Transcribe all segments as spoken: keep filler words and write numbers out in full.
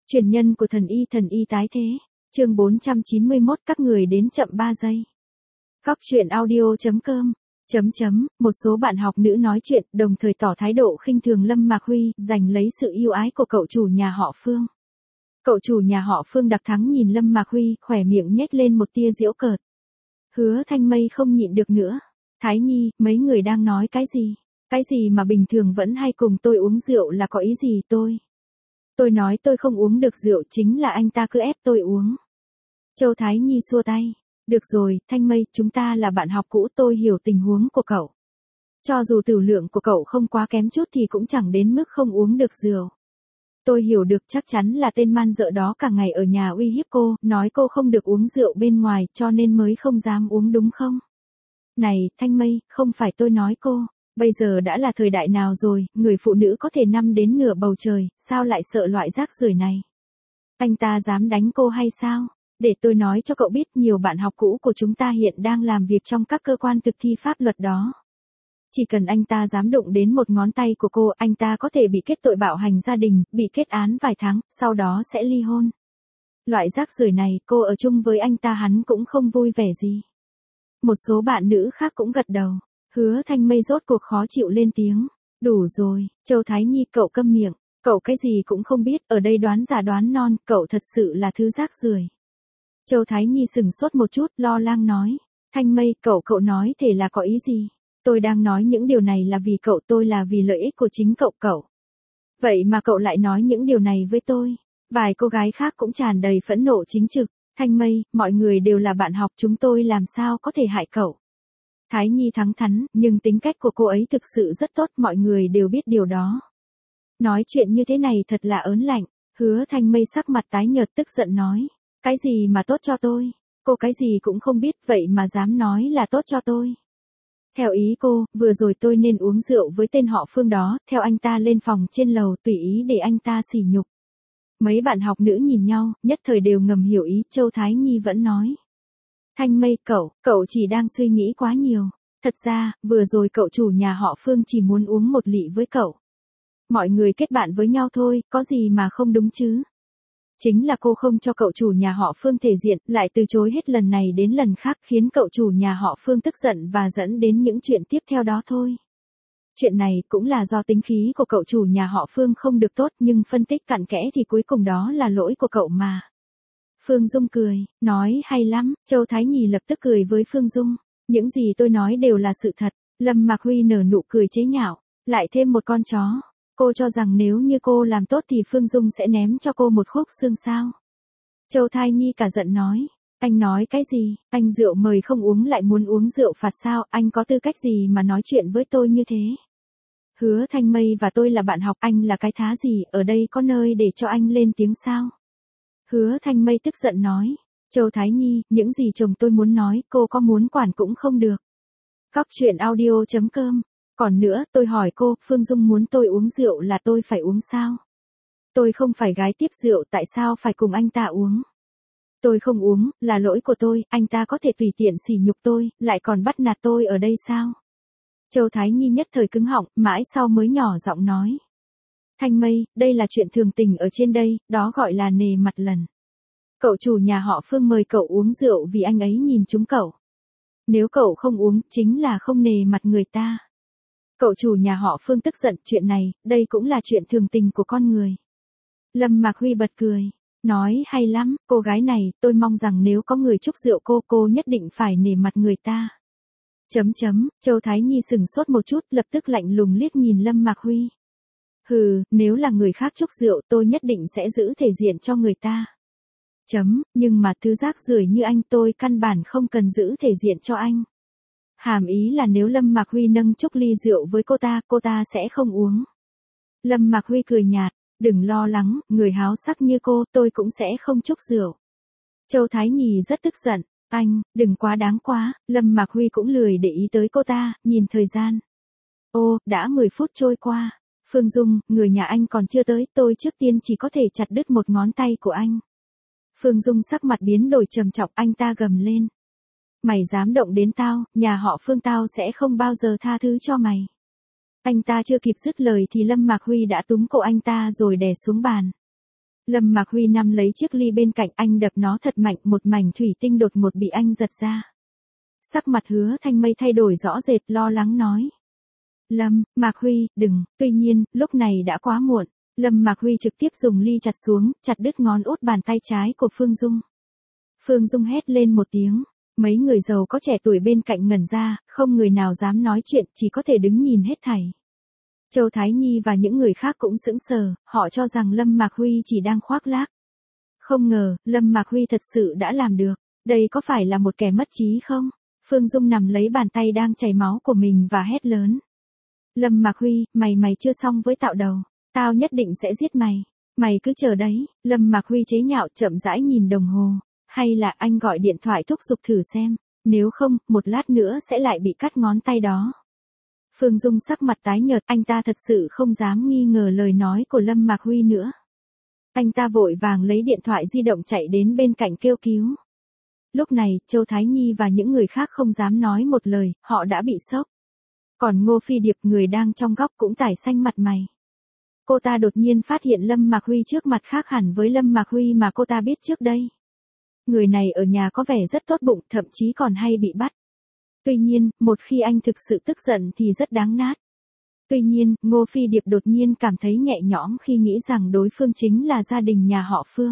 Truyền nhân của thần y thần y tái thế. Chương bốn trăm chín mươi mốt các người đến chậm ba giây. Góc truyện audio chấm com. Chấm chấm, một số bạn học nữ nói chuyện, đồng thời tỏ thái độ khinh thường Lâm Mạc Huy, giành lấy sự yêu ái của cậu chủ nhà họ Phương. Cậu chủ nhà họ Phương đặc thắng nhìn Lâm Mạc Huy, khỏe miệng nhếch lên một tia giễu cợt. Hứa Thanh Mây không nhịn được nữa. Thái Nhi, mấy người đang nói cái gì? Cái gì mà bình thường vẫn hay cùng tôi uống rượu là có ý gì tôi? Tôi nói tôi không uống được rượu, chính là anh ta cứ ép tôi uống. Châu Thái Nhi xua tay. Được rồi, Thanh Mây, chúng ta là bạn học cũ, tôi hiểu tình huống của cậu. Cho dù tửu lượng của cậu không quá kém chút thì cũng chẳng đến mức không uống được rượu. Tôi hiểu được, chắc chắn là tên man dợ đó cả ngày ở nhà uy hiếp cô, nói cô không được uống rượu bên ngoài, cho nên mới không dám uống đúng không? Này, Thanh Mây, không phải tôi nói cô. Bây giờ đã là thời đại nào rồi, người phụ nữ có thể nằm đến nửa bầu trời, sao lại sợ loại rác rưởi này? Anh ta dám đánh cô hay sao? Để tôi nói cho cậu biết, nhiều bạn học cũ của chúng ta hiện đang làm việc trong các cơ quan thực thi pháp luật đó. Chỉ cần anh ta dám đụng đến một ngón tay của cô, anh ta có thể bị kết tội bạo hành gia đình, bị kết án vài tháng, sau đó sẽ ly hôn. Loại rác rưởi này, cô ở chung với anh ta hắn cũng không vui vẻ gì. Một số bạn nữ khác cũng gật đầu. Hứa Thanh Mây rốt cuộc khó chịu lên tiếng. Đủ rồi, Châu Thái Nhi, cậu câm miệng. Cậu cái gì cũng không biết, ở đây đoán già đoán non, cậu thật sự là thứ rác rưởi. Châu Thái Nhi sừng sốt một chút, lo lắng nói. Thanh Mây, cậu cậu nói thể là có ý gì? Tôi đang nói những điều này là vì cậu, tôi là vì lợi ích của chính cậu cậu. Vậy mà cậu lại nói những điều này với tôi. Vài cô gái khác cũng tràn đầy phẫn nộ chính trực. Thanh Mây, mọi người đều là bạn học, chúng tôi làm sao có thể hại cậu. Thái Nhi thẳng thắn, nhưng tính cách của cô ấy thực sự rất tốt, mọi người đều biết điều đó. Nói chuyện như thế này thật là ớn lạnh. Hứa Thanh Mây sắc mặt tái nhợt tức giận nói. Cái gì mà tốt cho tôi? Cô cái gì cũng không biết, vậy mà dám nói là tốt cho tôi. Theo ý cô, vừa rồi tôi nên uống rượu với tên họ Phương đó, theo anh ta lên phòng trên lầu tùy ý để anh ta sỉ nhục. Mấy bạn học nữ nhìn nhau, nhất thời đều ngầm hiểu ý. Châu Thái Nhi vẫn nói. Thanh Mây, cậu, cậu chỉ đang suy nghĩ quá nhiều. Thật ra, vừa rồi cậu chủ nhà họ Phương chỉ muốn uống một lị với cậu. Mọi người kết bạn với nhau thôi, có gì mà không đúng chứ? Chính là cô không cho cậu chủ nhà họ Phương thể diện, lại từ chối hết lần này đến lần khác, khiến cậu chủ nhà họ Phương tức giận và dẫn đến những chuyện tiếp theo đó thôi. Chuyện này cũng là do tính khí của cậu chủ nhà họ Phương không được tốt, nhưng phân tích cặn kẽ thì cuối cùng đó là lỗi của cậu mà. Phương Dung cười, nói hay lắm. Châu Thái Nhi lập tức cười với Phương Dung. Những gì tôi nói đều là sự thật. Lâm Mạc Huy nở nụ cười chế nhạo, lại thêm một con chó. Cô cho rằng nếu như cô làm tốt thì Phương Dung sẽ ném cho cô một khúc xương sao? Châu Thái Nhi cả giận nói. Anh nói cái gì? Anh rượu mời không uống lại muốn uống rượu phạt sao? Anh có tư cách gì mà nói chuyện với tôi như thế? Hứa Thanh Mây và tôi là bạn học, anh là cái thá gì, ở đây có nơi để cho anh lên tiếng sao? Hứa Thanh Mây tức giận nói. Châu Thái Nhi, những gì chồng tôi muốn nói, cô có muốn quản cũng không được. Góc truyện audio chấm com. Còn nữa, tôi hỏi cô, Phương Dung muốn tôi uống rượu là tôi phải uống sao? Tôi không phải gái tiếp rượu, tại sao phải cùng anh ta uống? Tôi không uống, là lỗi của tôi, anh ta có thể tùy tiện sỉ nhục tôi, lại còn bắt nạt tôi ở đây sao? Châu Thái Nhi nhất thời cứng họng, mãi sau mới nhỏ giọng nói. Thanh Mây, đây là chuyện thường tình ở trên đây, đó gọi là nề mặt lần. Cậu chủ nhà họ Phương mời cậu uống rượu vì anh ấy nhìn trúng cậu. Nếu cậu không uống, chính là không nề mặt người ta. Cậu chủ nhà họ Phương tức giận, chuyện này, đây cũng là chuyện thường tình của con người. Lâm Mạc Huy bật cười, nói hay lắm, cô gái này, tôi mong rằng nếu có người chúc rượu cô, cô nhất định phải nể mặt người ta. Chấm chấm, Châu Thái Nhi sừng sốt một chút, lập tức lạnh lùng liếc nhìn Lâm Mạc Huy. Hừ, nếu là người khác chúc rượu tôi nhất định sẽ giữ thể diện cho người ta. Chấm, nhưng mà thứ rác rưởi như anh tôi căn bản không cần giữ thể diện cho anh. Hàm ý là nếu Lâm Mạc Huy nâng chúc ly rượu với cô ta, cô ta sẽ không uống. Lâm Mạc Huy cười nhạt, đừng lo lắng, người háo sắc như cô, tôi cũng sẽ không chúc rượu. Châu Thái Nhi rất tức giận, anh, đừng quá đáng quá, Lâm Mạc Huy cũng lười để ý tới cô ta, nhìn thời gian. Ô, đã mười phút trôi qua. Phương Dung, người nhà anh còn chưa tới, tôi trước tiên chỉ có thể chặt đứt một ngón tay của anh. Phương Dung sắc mặt biến đổi trầm trọng, anh ta gầm lên. Mày dám động đến tao, nhà họ Phương tao sẽ không bao giờ tha thứ cho mày. Anh ta chưa kịp dứt lời thì Lâm Mạc Huy đã túm cổ anh ta rồi đè xuống bàn. Lâm Mạc Huy nắm lấy chiếc ly bên cạnh, anh đập nó thật mạnh, một mảnh thủy tinh đột ngột bị anh giật ra. Sắc mặt Hứa Thanh Mây thay đổi rõ rệt, lo lắng nói. Lâm, Mạc Huy, đừng, tuy nhiên, lúc này đã quá muộn. Lâm Mạc Huy trực tiếp dùng ly chặt xuống, chặt đứt ngón út bàn tay trái của Phương Dung. Phương Dung hét lên một tiếng, mấy người giàu có trẻ tuổi bên cạnh ngẩn ra, không người nào dám nói chuyện, chỉ có thể đứng nhìn hết thảy. Châu Thái Nhi và những người khác cũng sững sờ, họ cho rằng Lâm Mạc Huy chỉ đang khoác lác. Không ngờ, Lâm Mạc Huy thật sự đã làm được, đây có phải là một kẻ mất trí không? Phương Dung nằm lấy bàn tay đang chảy máu của mình và hét lớn. Lâm Mạc Huy, mày mày chưa xong với tạo đầu, tao nhất định sẽ giết mày, mày cứ chờ đấy. Lâm Mạc Huy chế nhạo, chậm rãi nhìn đồng hồ, hay là anh gọi điện thoại thúc giục thử xem, nếu không, một lát nữa sẽ lại bị cắt ngón tay đó. Phương Dung sắc mặt tái nhợt, anh ta thật sự không dám nghi ngờ lời nói của Lâm Mạc Huy nữa. Anh ta vội vàng lấy điện thoại di động chạy đến bên cạnh kêu cứu. Lúc này, Châu Thái Nhi và những người khác không dám nói một lời, họ đã bị sốc. Còn Ngô Phi Điệp, người đang trong góc, cũng tái xanh mặt mày. Cô ta đột nhiên phát hiện Lâm Mạc Huy trước mặt khác hẳn với Lâm Mạc Huy mà cô ta biết trước đây. Người này ở nhà có vẻ rất tốt bụng, thậm chí còn hay bị bắt. Tuy nhiên, một khi anh thực sự tức giận thì rất đáng nát. Tuy nhiên, Ngô Phi Điệp đột nhiên cảm thấy nhẹ nhõm khi nghĩ rằng đối phương chính là gia đình nhà họ Phương.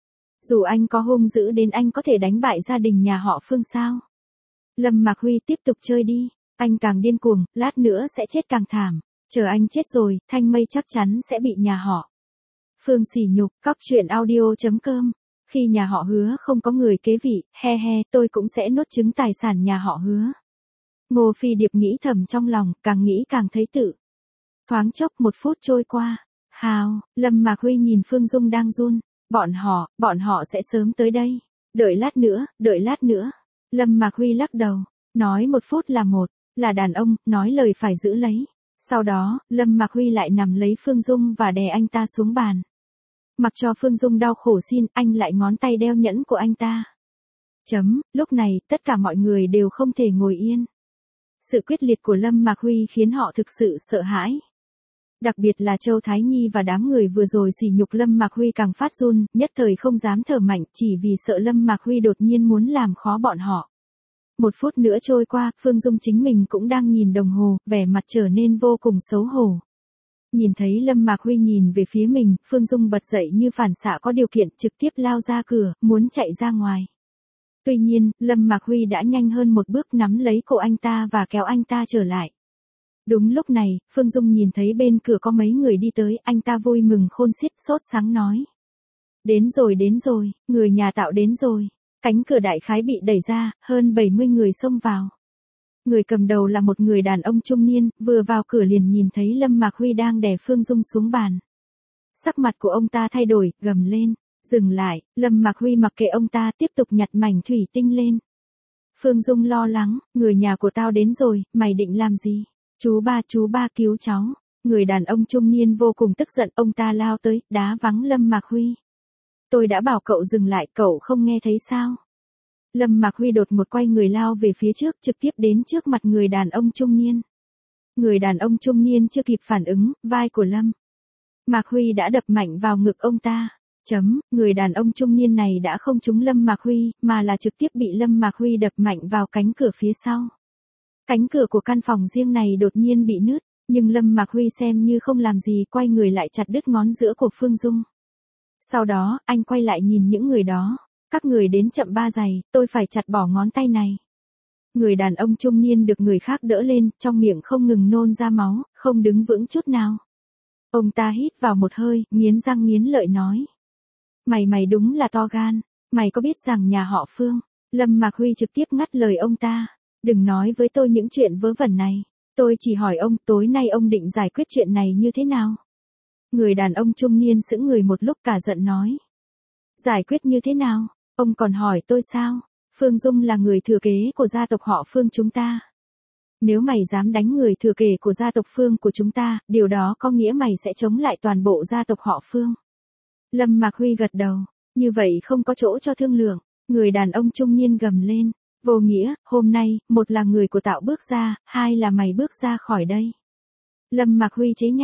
Dù anh có hung dữ đến, anh có thể đánh bại gia đình nhà họ Phương sao? Lâm Mạc Huy tiếp tục chơi đi, anh càng điên cuồng, lát nữa sẽ chết càng thảm. Chờ anh chết rồi, Thanh Mây chắc chắn sẽ bị nhà họ Phương sỉ nhục. Cóc truyện audio chấm com. Khi nhà họ Hứa không có người kế vị, he he, tôi cũng sẽ nuốt trứng tài sản nhà họ Hứa. Ngô Phi Điệp nghĩ thầm trong lòng, càng nghĩ càng thấy tự. Thoáng chốc một phút trôi qua. Hào, Lâm Mạc Huy nhìn Phương Dung đang run. Bọn họ, bọn họ sẽ sớm tới đây. Đợi lát nữa, đợi lát nữa. Lâm Mạc Huy lắc đầu. Nói một phút là một, là đàn ông, nói lời phải giữ lấy. Sau đó, Lâm Mạc Huy lại nằm lấy Phương Dung và đè anh ta xuống bàn. Mặc cho Phương Dung đau khổ xin, anh lại ngón tay đeo nhẫn của anh ta. Chấm, lúc này, tất cả mọi người đều không thể ngồi yên. Sự quyết liệt của Lâm Mạc Huy khiến họ thực sự sợ hãi. Đặc biệt là Châu Thái Nhi và đám người vừa rồi sỉ nhục Lâm Mạc Huy càng phát run, nhất thời không dám thở mạnh chỉ vì sợ Lâm Mạc Huy đột nhiên muốn làm khó bọn họ. Một phút nữa trôi qua, Phương Dung chính mình cũng đang nhìn đồng hồ, vẻ mặt trở nên vô cùng xấu hổ. Nhìn thấy Lâm Mạc Huy nhìn về phía mình, Phương Dung bật dậy như phản xạ có điều kiện, trực tiếp lao ra cửa, muốn chạy ra ngoài. Tuy nhiên, Lâm Mạc Huy đã nhanh hơn một bước, nắm lấy cổ anh ta và kéo anh ta trở lại. Đúng lúc này, Phương Dung nhìn thấy bên cửa có mấy người đi tới, anh ta vui mừng khôn xiết, sốt sắng nói. Đến rồi đến rồi, người nhà Tạo đến rồi. Cánh cửa đại khái bị đẩy ra, hơn bảy mươi người xông vào. Người cầm đầu là một người đàn ông trung niên, vừa vào cửa liền nhìn thấy Lâm Mạc Huy đang đè Phương Dung xuống bàn. Sắc mặt của ông ta thay đổi, gầm lên, dừng lại. Lâm Mạc Huy mặc kệ ông ta, tiếp tục nhặt mảnh thủy tinh lên. Phương Dung lo lắng, người nhà của tao đến rồi, mày định làm gì? Chú ba, chú ba cứu cháu. Người đàn ông trung niên vô cùng tức giận, ông ta lao tới, đá vắng Lâm Mạc Huy. Tôi đã bảo cậu dừng lại, cậu không nghe thấy sao? Lâm Mạc Huy đột một quay người lao về phía trước, trực tiếp đến trước mặt người đàn ông trung niên. Người đàn ông trung niên chưa kịp phản ứng, vai của Lâm Mạc Huy đã đập mạnh vào ngực ông ta. Chấm, người đàn ông trung niên này đã không trúng Lâm Mạc Huy, mà là trực tiếp bị Lâm Mạc Huy đập mạnh vào cánh cửa phía sau. Cánh cửa của căn phòng riêng này đột nhiên bị nứt, nhưng Lâm Mạc Huy xem như không làm gì, quay người lại chặt đứt ngón giữa của Phương Dung. Sau đó, anh quay lại nhìn những người đó. Các người đến chậm ba giây, tôi phải chặt bỏ ngón tay này. Người đàn ông trung niên được người khác đỡ lên, trong miệng không ngừng nôn ra máu, không đứng vững chút nào. Ông ta hít vào một hơi, nghiến răng nghiến lợi nói. Mày mày đúng là to gan, mày có biết rằng nhà họ Phương? Lâm Mạc Huy trực tiếp ngắt lời ông ta. Đừng nói với tôi những chuyện vớ vẩn này. Tôi chỉ hỏi ông, tối nay ông định giải quyết chuyện này như thế nào? Người đàn ông trung niên sững người một lúc, cả giận nói. Giải quyết như thế nào? Ông còn hỏi tôi sao? Phương Dung là người thừa kế của gia tộc họ Phương chúng ta. Nếu mày dám đánh người thừa kế của gia tộc Phương của chúng ta, điều đó có nghĩa mày sẽ chống lại toàn bộ gia tộc họ Phương. Lâm Mạc Huy gật đầu. Như vậy không có chỗ cho thương lượng. Người đàn ông trung niên gầm lên. Vô nghĩa, hôm nay, một là người của Tạo bước ra, hai là mày bước ra khỏi đây. Lâm Mạc Huy chế nhạo.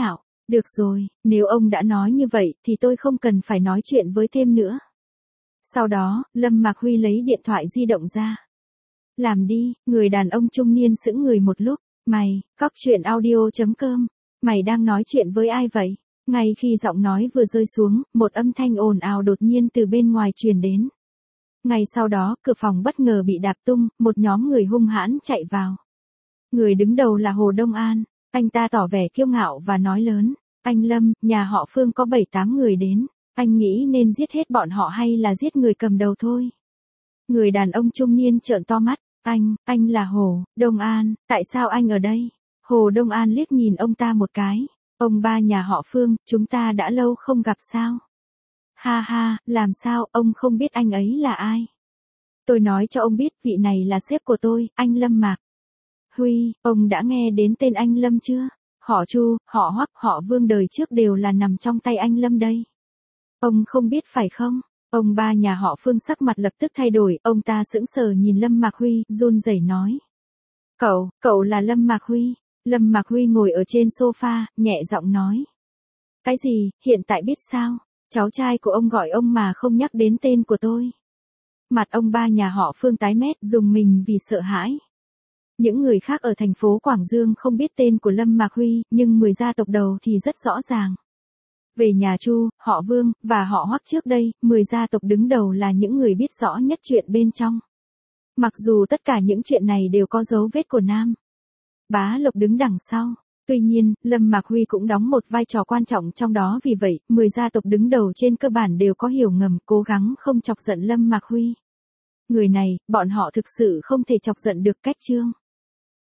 Được rồi, nếu ông đã nói như vậy thì tôi không cần phải nói chuyện với thêm nữa. Sau đó, Lâm Mạc Huy lấy điện thoại di động ra. Làm đi, người đàn ông trung niên sững người một lúc. Mày, cóc truyện audio chấm com. Mày đang nói chuyện với ai vậy? Ngay khi giọng nói vừa rơi xuống, một âm thanh ồn ào đột nhiên từ bên ngoài truyền đến. Ngay sau đó, cửa phòng bất ngờ bị đạp tung, một nhóm người hung hãn chạy vào. Người đứng đầu là Hồ Đông An, anh ta tỏ vẻ kiêu ngạo và nói lớn. Anh Lâm, nhà họ Phương có bảy tám người đến, anh nghĩ nên giết hết bọn họ hay là giết người cầm đầu thôi? Người đàn ông trung niên trợn to mắt. Anh, anh là Hồ Đông An, tại sao anh ở đây? Hồ Đông An liếc nhìn ông ta một cái. Ông ba nhà họ Phương, chúng ta đã lâu không gặp sao? Ha ha, làm sao, ông không biết anh ấy là ai? Tôi nói cho ông biết, vị này là sếp của tôi, anh Lâm Mạc Huy, ông đã nghe đến tên anh Lâm chưa? Họ Chu, họ Hoắc, họ Vương đời trước đều là nằm trong tay anh Lâm đây. Ông không biết phải không? Ông ba nhà họ Phương sắc mặt lập tức thay đổi, ông ta sững sờ nhìn Lâm Mạc Huy, run rẩy nói. Cậu, cậu là Lâm Mạc Huy. Lâm Mạc Huy ngồi ở trên sofa, nhẹ giọng nói. Cái gì, hiện tại biết sao? Cháu trai của ông gọi ông mà không nhắc đến tên của tôi. Mặt ông ba nhà họ Phương tái mét, rùng mình vì sợ hãi. Những người khác ở thành phố Quảng Dương không biết tên của Lâm Mạc Huy, nhưng mười gia tộc đầu thì rất rõ ràng. Về nhà Chu, họ Vương, và họ Hoắc trước đây, mười gia tộc đứng đầu là những người biết rõ nhất chuyện bên trong. Mặc dù tất cả những chuyện này đều có dấu vết của Nam Bá Lộc đứng đằng sau. Tuy nhiên, Lâm Mạc Huy cũng đóng một vai trò quan trọng trong đó, vì vậy, mười gia tộc đứng đầu trên cơ bản đều có hiểu ngầm, cố gắng không chọc giận Lâm Mạc Huy. Người này, bọn họ thực sự không thể chọc giận được. Cách chương